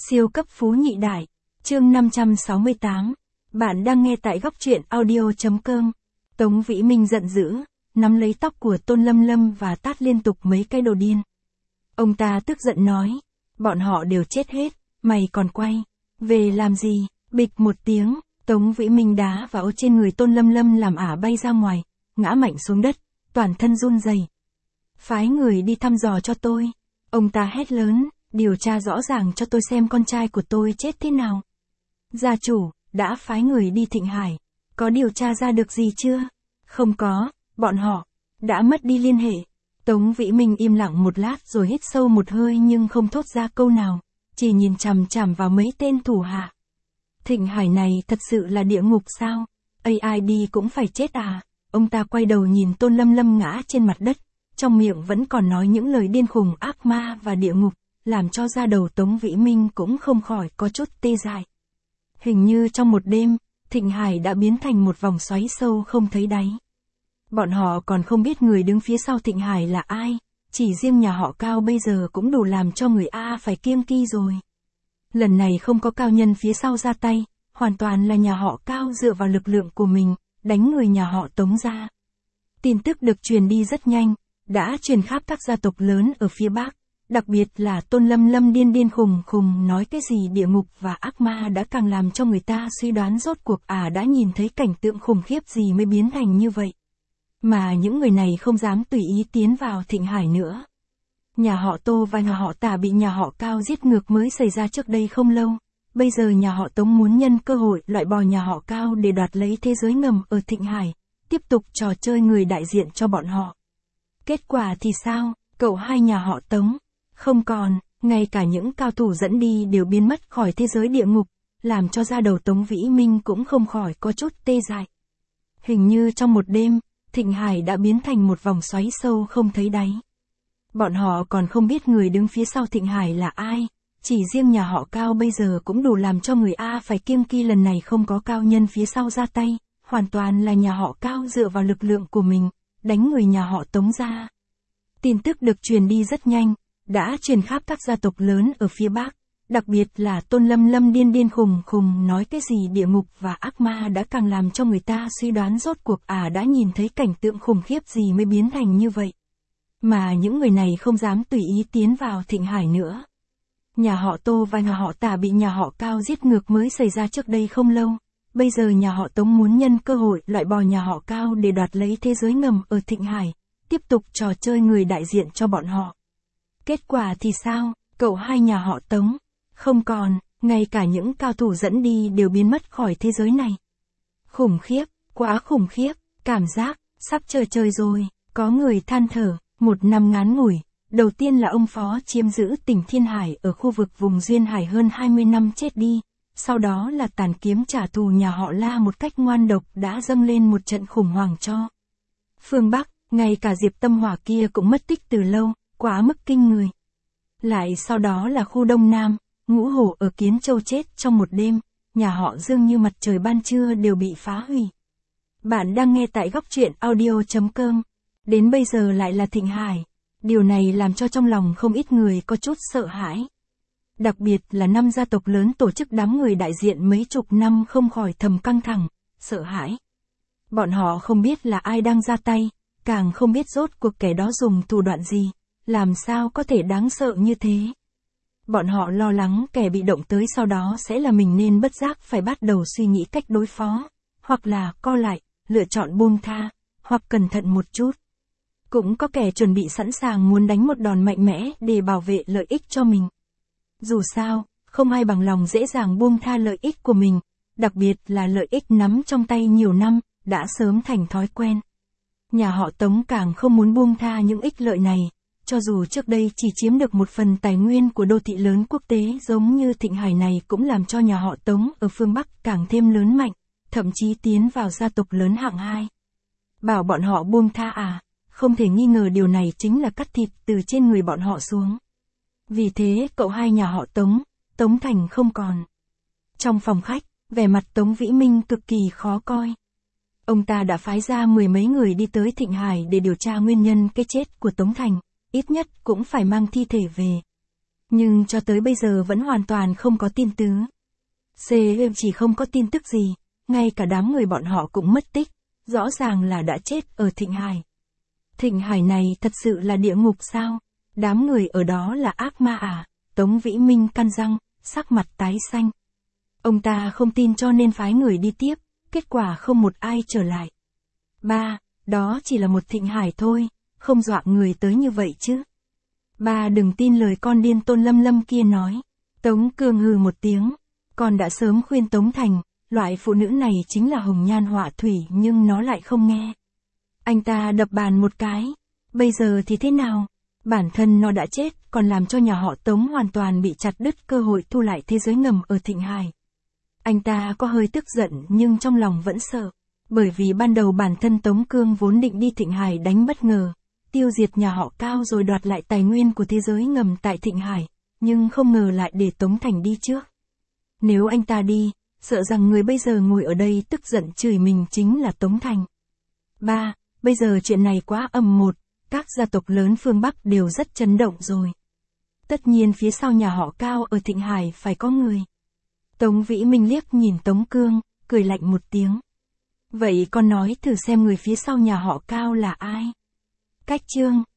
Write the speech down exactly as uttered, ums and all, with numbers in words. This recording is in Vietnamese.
Siêu cấp phú nhị đại, chương năm trăm sáu mươi tám. Bạn đang nghe tại góc truyện audio.com. Tống Vĩ Minh giận dữ, nắm lấy tóc của Tôn Lâm Lâm và tát liên tục mấy cái đồ điên. Ông ta tức giận nói, bọn họ đều chết hết, mày còn quay về làm gì? Bịch một tiếng, Tống Vĩ Minh đá vào trên người Tôn Lâm Lâm làm ả bay ra ngoài, ngã mạnh xuống đất, toàn thân run rẩy. Phái người đi thăm dò cho tôi. Ông ta hét lớn, điều tra rõ ràng cho tôi xem con trai của tôi chết thế nào. Gia chủ, đã phái người đi Thịnh Hải, có điều tra ra được gì chưa? Không có, bọn họ đã mất đi liên hệ. Tống Vĩ Minh im lặng một lát rồi hít sâu một hơi nhưng không thốt ra câu nào, chỉ nhìn chằm chằm vào mấy tên thủ hạ. Thịnh Hải này thật sự là địa ngục sao? a i đi cũng phải chết à? Ông ta quay đầu nhìn Tôn Lâm Lâm ngã trên mặt đất, trong miệng vẫn còn nói những lời điên khùng ác ma và địa ngục, làm cho da đầu Tống Vĩ Minh cũng không khỏi có chút tê dại. Hình như trong một đêm, Thịnh Hải đã biến thành một vòng xoáy sâu không thấy đáy. Bọn họ còn không biết người đứng phía sau Thịnh Hải là ai, chỉ riêng nhà họ Cao bây giờ cũng đủ làm cho người A phải kiêng kỵ rồi. Lần này không có cao nhân phía sau ra tay, hoàn toàn là nhà họ Cao dựa vào lực lượng của mình, đánh người nhà họ Tống ra. Tin tức được truyền đi rất nhanh, đã truyền khắp các gia tộc lớn ở phía Bắc, đặc biệt là Tôn Lâm Lâm điên điên khùng khùng nói cái gì địa ngục và ác ma đã càng làm cho người ta suy đoán rốt cuộc ả à đã nhìn thấy cảnh tượng khủng khiếp gì mới biến thành như vậy. Mà những người này không dám tùy ý tiến vào Thịnh Hải nữa. Nhà họ Tô và nhà họ Tả bị nhà họ Cao giết ngược mới xảy ra trước đây không lâu. Bây giờ nhà họ Tống muốn nhân cơ hội loại bỏ nhà họ Cao để đoạt lấy thế giới ngầm ở Thịnh Hải, tiếp tục trò chơi người đại diện cho bọn họ. Kết quả thì sao? Cậu hai nhà họ Tống không còn, ngay cả những cao thủ dẫn đi đều biến mất khỏi thế giới địa ngục, làm cho da đầu Tống Vĩ Minh cũng không khỏi có chút tê dại. Hình như trong một đêm, Thịnh Hải đã biến thành một vòng xoáy sâu không thấy đáy. Bọn họ còn không biết người đứng phía sau Thịnh Hải là ai, chỉ riêng nhà họ Cao bây giờ cũng đủ làm cho người A phải kiêng kỵ. Lần này không có cao nhân phía sau ra tay, hoàn toàn là nhà họ Cao dựa vào lực lượng của mình, đánh người nhà họ Tống ra. Tin tức được truyền đi rất nhanh, đã truyền khắp các gia tộc lớn ở phía Bắc, đặc biệt là Tôn Lâm Lâm điên điên khùng khùng nói cái gì địa ngục và ác ma đã càng làm cho người ta suy đoán rốt cuộc ả à đã nhìn thấy cảnh tượng khủng khiếp gì mới biến thành như vậy. Mà những người này không dám tùy ý tiến vào Thịnh Hải nữa. Nhà họ Tô và nhà họ Tả bị nhà họ Cao giết ngược mới xảy ra trước đây không lâu. Bây giờ nhà họ Tống muốn nhân cơ hội loại bỏ nhà họ Cao để đoạt lấy thế giới ngầm ở Thịnh Hải, tiếp tục trò chơi người đại diện cho bọn họ. Kết quả thì sao? Cậu hai nhà họ Tống không còn, ngay cả những cao thủ dẫn đi đều biến mất khỏi thế giới này. Khủng khiếp, quá khủng khiếp, cảm giác sắp trời trời rồi. Có người than thở, một năm ngắn ngủi, đầu tiên là ông Phó chiếm giữ tỉnh Thiên Hải ở khu vực vùng Duyên Hải hơn hai mươi năm chết đi, sau đó là Tàn Kiếm trả thù nhà họ La một cách ngoan độc đã dâng lên một trận khủng hoảng cho phương Bắc, ngay cả Diệp Tâm Hỏa kia cũng mất tích từ lâu, quá mức kinh người. Lại sau đó là khu Đông Nam, Ngũ Hổ ở Kiến Châu chết trong một đêm, nhà họ Dương như mặt trời ban trưa đều bị phá hủy. Bạn đang nghe tại góc truyện audio.com. Đến bây giờ lại là Thịnh Hải. Điều này làm cho trong lòng không ít người có chút sợ hãi. Đặc biệt là năm gia tộc lớn tổ chức đám người đại diện mấy chục năm không khỏi thầm căng thẳng, sợ hãi. Bọn họ không biết là ai đang ra tay, càng không biết rốt cuộc kẻ đó dùng thủ đoạn gì, làm sao có thể đáng sợ như thế. Bọn họ lo lắng kẻ bị động tới sau đó sẽ là mình nên bất giác phải bắt đầu suy nghĩ cách đối phó, hoặc là co lại, lựa chọn buông tha, hoặc cẩn thận một chút. Cũng có kẻ chuẩn bị sẵn sàng muốn đánh một đòn mạnh mẽ để bảo vệ lợi ích cho mình. Dù sao, không ai bằng lòng dễ dàng buông tha lợi ích của mình, đặc biệt là lợi ích nắm trong tay nhiều năm, đã sớm thành thói quen. Nhà họ Tống càng không muốn buông tha những ích lợi này, cho dù trước đây chỉ chiếm được một phần tài nguyên của đô thị lớn quốc tế giống như Thịnh Hải này cũng làm cho nhà họ Tống ở phương Bắc càng thêm lớn mạnh, thậm chí tiến vào gia tộc lớn hạng hai. Bảo bọn họ buông tha à? Không thể nghi ngờ điều này chính là cắt thịt từ trên người bọn họ xuống. Vì thế cậu hai nhà họ Tống, Tống Thành không còn. Trong phòng khách, vẻ mặt Tống Vĩ Minh cực kỳ khó coi. Ông ta đã phái ra mười mấy người đi tới Thịnh Hải để điều tra nguyên nhân cái chết của Tống Thành, ít nhất cũng phải mang thi thể về. Nhưng cho tới bây giờ vẫn hoàn toàn không có tin tứ. C chỉ không có tin tức gì, ngay cả đám người bọn họ cũng mất tích, rõ ràng là đã chết ở Thịnh Hải. Thịnh Hải này thật sự là địa ngục sao? Đám người ở đó là ác ma à? Tống Vĩ Minh căn răng, sắc mặt tái xanh. Ông ta không tin cho nên phái người đi tiếp, kết quả không một ai trở lại. Ba, đó chỉ là một Thịnh Hải thôi, không dọa người tới như vậy chứ. Ba đừng tin lời con điên Tôn Lâm Lâm kia nói. Tống Cương hừ một tiếng, con đã sớm khuyên Tống Thành, loại phụ nữ này chính là hồng nhan họa thủy nhưng nó lại không nghe. Anh ta đập bàn một cái, bây giờ thì thế nào? Bản thân nó đã chết, còn làm cho nhà họ Tống hoàn toàn bị chặt đứt cơ hội thu lại thế giới ngầm ở Thịnh Hải. Anh ta có hơi tức giận nhưng trong lòng vẫn sợ, bởi vì ban đầu bản thân Tống Cương vốn định đi Thịnh Hải đánh bất ngờ, tiêu diệt nhà họ Cao rồi đoạt lại tài nguyên của thế giới ngầm tại Thịnh Hải, nhưng không ngờ lại để Tống Thành đi trước. Nếu anh ta đi, sợ rằng người bây giờ ngồi ở đây tức giận chửi mình chính là Tống Thành. Ba, bây giờ chuyện này quá âm một, các gia tộc lớn phương Bắc đều rất chấn động rồi. Tất nhiên phía sau nhà họ Cao ở Thịnh Hải phải có người. Tống Vĩ Minh liếc nhìn Tống Cương, cười lạnh một tiếng. Vậy con nói thử xem người phía sau nhà họ Cao là ai? Cách chương